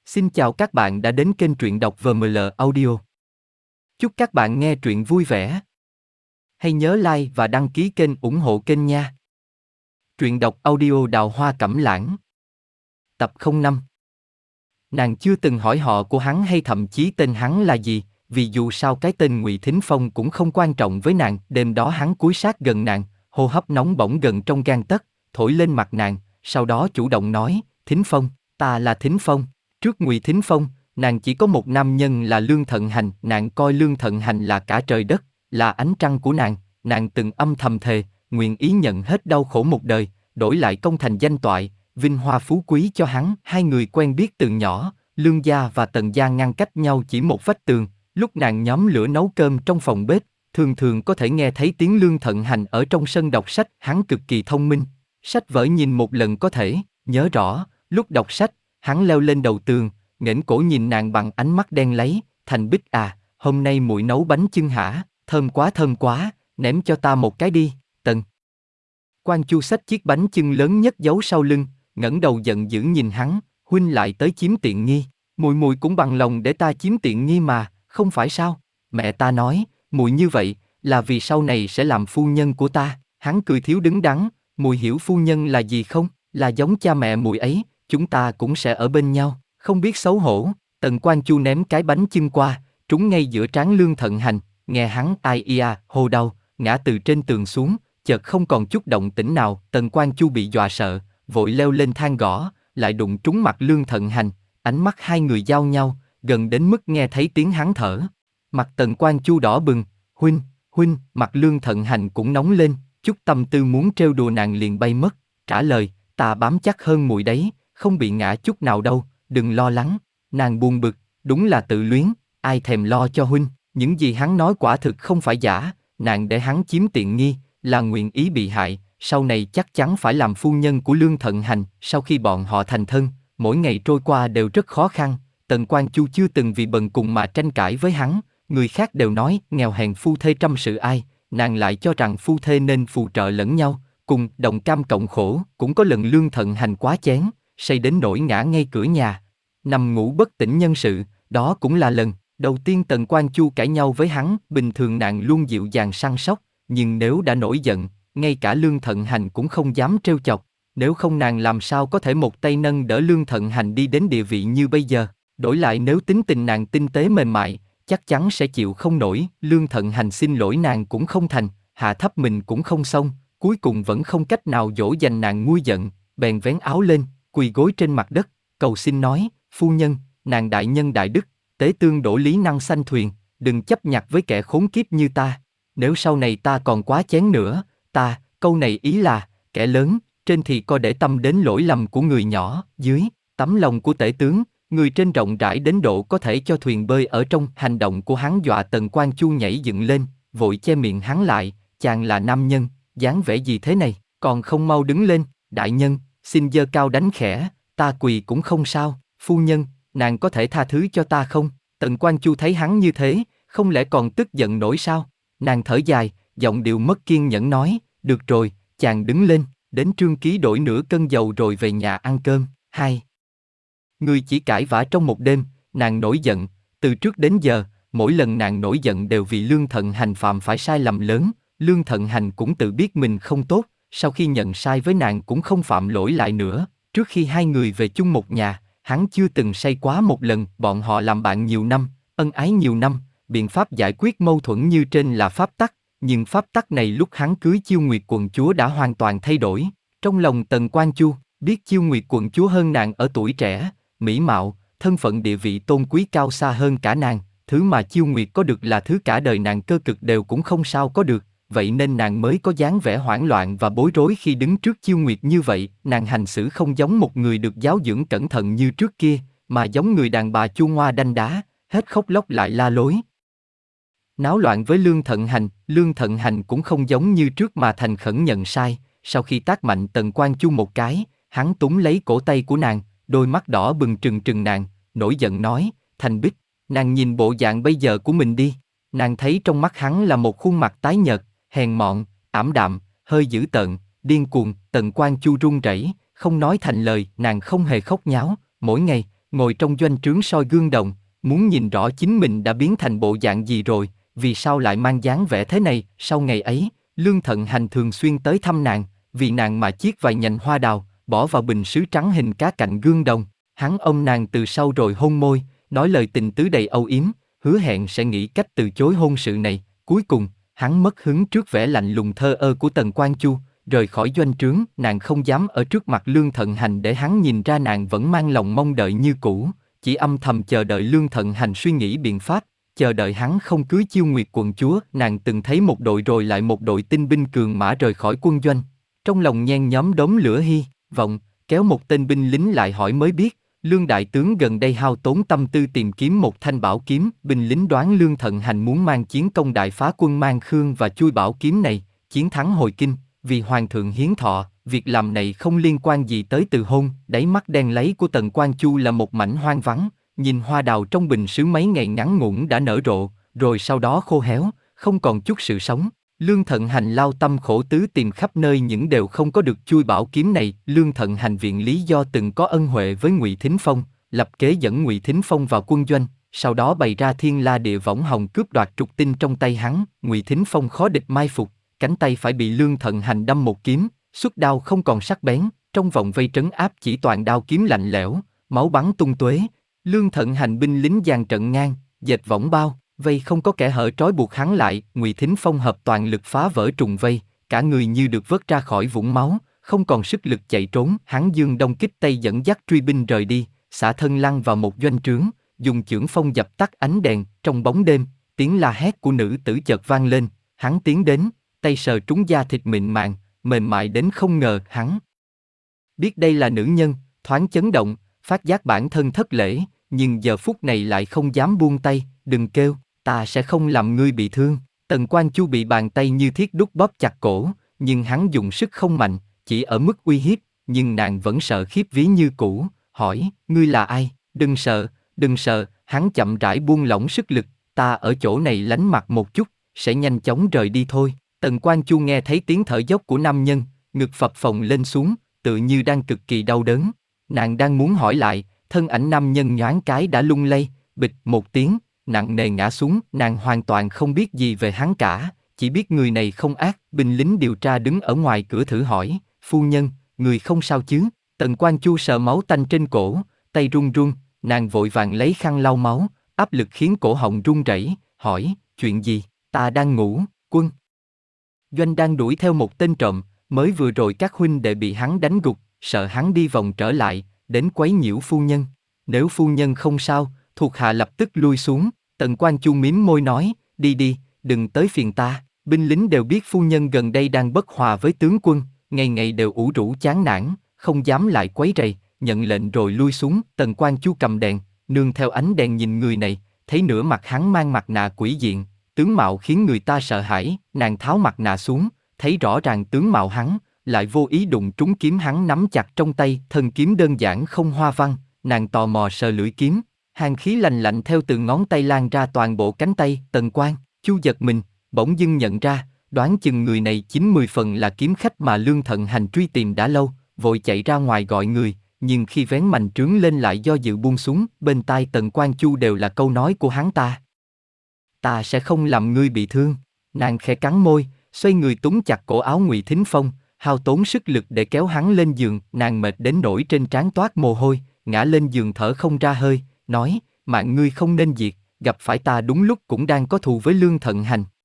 Xin chào các bạn đã đến kênh truyện đọc VML Audio. Chúc các bạn nghe truyện vui vẻ. Hãy nhớ like và đăng ký kênh ủng hộ kênh nha. Truyện đọc audio Đào Hoa Cẩm Lãng. Tập 05. Nàng chưa từng hỏi họ của hắn hay thậm chí tên hắn là gì, vì dù sao cái tên Ngụy Thính Phong cũng không quan trọng với nàng. Đêm đó hắn cúi sát gần nàng, hô hấp nóng bỏng gần trong gang tấc, thổi lên mặt nàng, sau đó chủ động nói, Thính Phong, ta là Thính Phong. Trước Ngụy Thính Phong, nàng chỉ có một nam nhân là Lương Thận Hành. Nàng coi Lương Thận Hành là cả trời đất, là ánh trăng của nàng. Nàng từng âm thầm thề, nguyện ý nhận hết đau khổ một đời, đổi lại công thành danh toại, vinh hoa phú quý cho hắn. Hai người quen biết từ nhỏ, Lương gia và Tần gia ngăn cách nhau chỉ một vách tường. Lúc nàng nhóm lửa nấu cơm trong phòng bếp, thường thường có thể nghe thấy tiếng Lương Thận Hành ở trong sân đọc sách. Hắn cực kỳ thông minh, sách vở nhìn một lần có thể nhớ rõ. Lúc đọc sách, hắn leo lên đầu tường, nghển cổ nhìn nàng bằng ánh mắt đen láy. Thành Bích à, hôm nay muội nấu bánh chưng hả? Thơm quá, ném cho ta một cái đi. Tần Quan Chu xách chiếc bánh chưng lớn nhất giấu sau lưng, ngẩng đầu giận dữ nhìn hắn, huynh lại tới chiếm tiện nghi. Muội cũng bằng lòng để ta chiếm tiện nghi mà, không phải sao? Mẹ ta nói, muội như vậy là vì sau này sẽ làm phu nhân của ta. Hắn cười thiếu đứng đắn, muội hiểu phu nhân là gì không? Là giống cha mẹ muội ấy, chúng ta cũng sẽ ở bên nhau. Không biết xấu hổ. Tần Quan Chu ném cái bánh chưng qua, trúng ngay giữa trán Lương Thận Hành. Nghe hắn ai ia hô đau, ngã từ trên tường xuống, chợt không còn chút động tĩnh nào. Tần Quan Chu bị dọa sợ, vội leo lên thang gõ, lại đụng trúng mặt Lương Thận Hành. Ánh mắt hai người giao nhau, gần đến mức nghe thấy tiếng hắn thở. Mặt Tần Quan Chu đỏ bừng. Huynh, mặt Lương Thận Hành cũng nóng lên, chút tâm tư muốn trêu đùa nàng liền bay mất. Trả lời, ta bám chắc hơn muội đấy, không bị ngã chút nào đâu, đừng lo lắng. Nàng buồn bực, đúng là tự luyến, ai thèm lo cho huynh. Những gì hắn nói quả thực không phải giả, nàng để hắn chiếm tiện nghi, là nguyện ý bị hại, sau này chắc chắn phải làm phu nhân của Lương Thận Hành. Sau khi bọn họ thành thân, mỗi ngày trôi qua đều rất khó khăn. Tần Quan Chu chưa từng vì bần cùng mà tranh cãi với hắn, người khác đều nói nghèo hèn phu thê trăm sự ai, nàng lại cho rằng phu thê nên phù trợ lẫn nhau, cùng đồng cam cộng khổ. Cũng có lần Lương Thận Hành quá chén, say đến nỗi ngã ngay cửa nhà, nằm ngủ bất tỉnh nhân sự. Đó cũng là lần đầu tiên Tần Quan Chu cãi nhau với hắn. Bình thường nàng luôn dịu dàng săn sóc, nhưng nếu đã nổi giận, ngay cả Lương Thận Hành cũng không dám trêu chọc. Nếu không nàng làm sao có thể một tay nâng đỡ Lương Thận Hành đi đến địa vị như bây giờ. Đổi lại nếu tính tình nàng tinh tế mềm mại, chắc chắn sẽ chịu không nổi. Lương Thận Hành xin lỗi nàng cũng không thành, hạ thấp mình cũng không xong, cuối cùng vẫn không cách nào dỗ dành nàng nguôi giận, bèn vén áo lên, quỳ gối trên mặt đất, cầu xin nói, phu nhân, nàng đại nhân đại đức, tế tương đổ lý năng sanh thuyền, đừng chấp nhặt với kẻ khốn kiếp như ta. Nếu sau này ta còn quá chén nữa, câu này ý là, kẻ lớn, trên thì coi để tâm đến lỗi lầm của người nhỏ, dưới, tấm lòng của tể tướng, người trên rộng rãi đến độ có thể cho thuyền bơi ở trong. Hành động của hắn dọa Tần Quan Chu nhảy dựng lên, vội che miệng hắn lại, chàng là nam nhân, dáng vẻ gì thế này, còn không mau đứng lên. Đại nhân, xin giơ cao đánh khẽ, ta quỳ cũng không sao. Phu nhân, nàng có thể tha thứ cho ta không? Tần Quan Chu thấy hắn như thế, không lẽ còn tức giận nổi sao? Nàng thở dài, giọng điệu mất kiên nhẫn nói, được rồi, chàng đứng lên, đến Trương Ký đổi nửa cân dầu rồi về nhà ăn cơm. Hai người chỉ cãi vã trong một đêm. Nàng nổi giận, từ trước đến giờ, mỗi lần nàng nổi giận đều vì Lương Thận Hành phạm phải sai lầm lớn. Lương Thận Hành cũng tự biết mình không tốt, sau khi nhận sai với nàng cũng không phạm lỗi lại nữa. Trước khi hai người về chung một nhà, hắn chưa từng say quá một lần. Bọn họ làm bạn nhiều năm, ân ái nhiều năm, biện pháp giải quyết mâu thuẫn như trên là pháp tắc. Nhưng pháp tắc này lúc hắn cưới Chiêu Nguyệt quận chúa đã hoàn toàn thay đổi. Trong lòng Tần Quan Chu, biết Chiêu Nguyệt quận chúa hơn nàng ở tuổi trẻ, mỹ mạo, thân phận địa vị tôn quý cao xa hơn cả nàng. Thứ mà Chiêu Nguyệt có được là thứ cả đời nàng cơ cực đều cũng không sao có được. Vậy nên nàng mới có dáng vẻ hoảng loạn và bối rối khi đứng trước Chiêu Nguyệt như vậy. Nàng hành xử không giống một người được giáo dưỡng cẩn thận như trước kia, mà giống người đàn bà chua ngoa đanh đá, hết khóc lóc lại la lối, náo loạn với Lương Thận Hành. Lương Thận Hành cũng không giống như trước mà thành khẩn nhận sai. Sau khi tát mạnh Tần Quan Chu một cái, hắn túm lấy cổ tay của nàng, đôi mắt đỏ bừng trừng nàng, nổi giận nói, Thành Bích, nàng nhìn bộ dạng bây giờ của mình đi. Nàng thấy trong mắt hắn là một khuôn mặt tái nhợt, hèn mọn, ảm đạm, hơi dữ tợn, điên cuồng. Tần Quan Chu run rẩy, không nói thành lời. Nàng không hề khóc nháo, mỗi ngày, ngồi trong doanh trướng soi gương đồng, muốn nhìn rõ chính mình đã biến thành bộ dạng gì rồi, vì sao lại mang dáng vẻ thế này. Sau ngày ấy, Lương Thận Hành thường xuyên tới thăm nàng, vì nàng mà chiết vài nhành hoa đào, bỏ vào bình sứ trắng hình cá cạnh gương đồng. Hắn ôm nàng từ sau rồi hôn môi, nói lời tình tứ đầy âu yếm, hứa hẹn sẽ nghĩ cách từ chối hôn sự này. Cuối cùng, hắn mất hứng trước vẻ lạnh lùng thờ ơ của Tần Quan Chu, rời khỏi doanh trướng. Nàng không dám ở trước mặt Lương Thận Hành để hắn nhìn ra nàng vẫn mang lòng mong đợi như cũ, chỉ âm thầm chờ đợi Lương Thận Hành suy nghĩ biện pháp, chờ đợi hắn không cưới Chiêu Nguyệt quận chúa. Nàng từng thấy một đội rồi lại một đội tinh binh cường mã rời khỏi quân doanh, trong lòng nhen nhóm đốm lửa hy vọng, kéo một tên binh lính lại hỏi mới biết, Lương đại tướng gần đây hao tốn tâm tư tìm kiếm một thanh bảo kiếm. Binh lính đoán Lương Thận Hành muốn mang chiến công đại phá quân Mang Khương và chui bảo kiếm này, chiến thắng hồi kinh, vì hoàng thượng hiến thọ. Việc làm này không liên quan gì tới từ hôn. Đáy mắt đen láy của Tần Quan Chu là một mảnh hoang vắng, nhìn hoa đào trong bình sứ mấy ngày ngắn ngủn đã nở rộ, rồi sau đó khô héo, không còn chút sự sống. Lương Thận Hành lao tâm khổ tứ tìm khắp nơi nhưng đều không có được chui bảo kiếm này. Lương Thận Hành viện lý do từng có ân huệ với Ngụy Thính Phong, lập kế dẫn Ngụy Thính Phong vào quân doanh, sau đó bày ra thiên la địa võng hồng cướp đoạt trục tinh trong tay hắn. Ngụy Thính Phong khó địch mai phục, cánh tay phải bị Lương Thận Hành đâm một kiếm, xuất đao không còn sắc bén, trong vòng vây trấn áp chỉ toàn đao kiếm lạnh lẽo, máu bắn tung tóe. Lương Thận Hành binh lính dàn trận ngang, dệt võng bao, vây không có kẻ hở trói buộc hắn lại. Ngụy Thính Phong hợp toàn lực phá vỡ trùng vây, cả người như được vớt ra khỏi vũng máu, không còn sức lực chạy trốn. Hắn dương đông kích tây dẫn dắt truy binh rời đi, xả thân lăn vào một doanh trướng, dùng chưởng phong dập tắt ánh đèn. Trong bóng đêm, tiếng la hét của nữ tử chợt vang lên. Hắn tiến đến, tay sờ trúng da thịt mịn màng, mềm mại đến không ngờ. Hắn biết đây là nữ nhân, thoáng chấn động, phát giác bản thân thất lễ, nhưng giờ phút này lại không dám buông tay. Đừng kêu, ta sẽ không làm ngươi bị thương. Tần Quan Chu bị bàn tay như thiết đúc bóp chặt cổ, nhưng hắn dùng sức không mạnh, chỉ ở mức uy hiếp, nhưng nàng vẫn sợ khiếp vía như cũ, hỏi, ngươi là ai? Đừng sợ, đừng sợ. Hắn chậm rãi buông lỏng sức lực, ta ở chỗ này lánh mặt một chút, sẽ nhanh chóng rời đi thôi. Tần Quan Chu nghe thấy tiếng thở dốc của nam nhân, ngực phập phồng lên xuống, tự như đang cực kỳ đau đớn. Nàng đang muốn hỏi lại, thân ảnh nam nhân nhoáng cái đã lung lay, bịch một tiếng, nặng nề ngã xuống. Nàng hoàn toàn không biết gì về hắn cả, chỉ biết người này không ác. Binh lính điều tra đứng ở ngoài cửa thử hỏi, phu nhân, người không sao chứ? Tần Quan Chu sợ máu tanh trên cổ, tay run run, nàng vội vàng lấy khăn lau máu, áp lực khiến cổ họng run rẩy, hỏi, chuyện gì? Ta đang ngủ. Quân doanh đang đuổi theo một tên trộm, mới vừa rồi các huynh đệ bị hắn đánh gục, sợ hắn đi vòng trở lại, đến quấy nhiễu phu nhân. Nếu phu nhân không sao, thuộc hạ lập tức lui xuống. Tần Quan Chu mím môi nói, đi đi, đừng tới phiền ta. Binh lính đều biết phu nhân gần đây đang bất hòa với tướng quân, ngày ngày đều ủ rũ chán nản, không dám lại quấy rầy, nhận lệnh rồi lui xuống. Tần Quan Chu cầm đèn, nương theo ánh đèn nhìn người này, thấy nửa mặt hắn mang mặt nạ quỷ diện, tướng mạo khiến người ta sợ hãi. Nàng tháo mặt nạ xuống, thấy rõ ràng tướng mạo hắn, lại vô ý đụng trúng kiếm hắn nắm chặt trong tay. Thân kiếm đơn giản không hoa văn, nàng tò mò sờ lưỡi kiếm, hàn khí lành lạnh theo từ ngón tay lan ra toàn bộ cánh tay. Tần Quan Chu giật mình, bỗng dưng nhận ra, đoán chừng người này 90 phần là kiếm khách mà Lương Thận Hành truy tìm đã lâu, vội chạy ra ngoài gọi người, nhưng khi vén mành trướng lên lại do dự buông xuống. Bên tai Tần Quan Chu đều là câu nói của hắn, ta sẽ không làm ngươi bị thương. Nàng khẽ cắn môi, xoay người túm chặt cổ áo Ngụy Thính Phong, hao tốn sức lực để kéo hắn lên giường. Nàng mệt đến nỗi trên trán toát mồ hôi, ngã lên giường thở không ra hơi, nói, mạng ngươi không nên diệt, gặp phải ta đúng lúc cũng đang có thù với Lương Thận Hành.